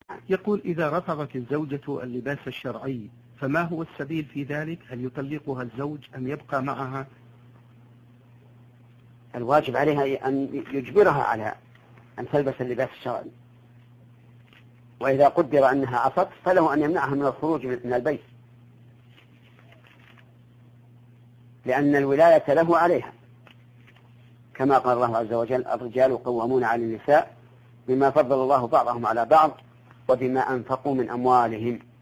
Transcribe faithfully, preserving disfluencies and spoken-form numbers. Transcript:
يقول: إذا رفضت الزوجة اللباس الشرعي فما هو السبيل في ذلك؟ هل يطلقها الزوج أم يبقى معها؟ الواجب عليها أن يجبرها على أن تلبس اللباس الشرعي، وإذا قدر أنها عصت فله أن يمنعها من الخروج من البيت، لأن الولاية له عليها، كما قال الله عز وجل: الرجال قوامون على النساء بما فضل الله بعضهم على بعض وبما أنفقوا من أموالهم.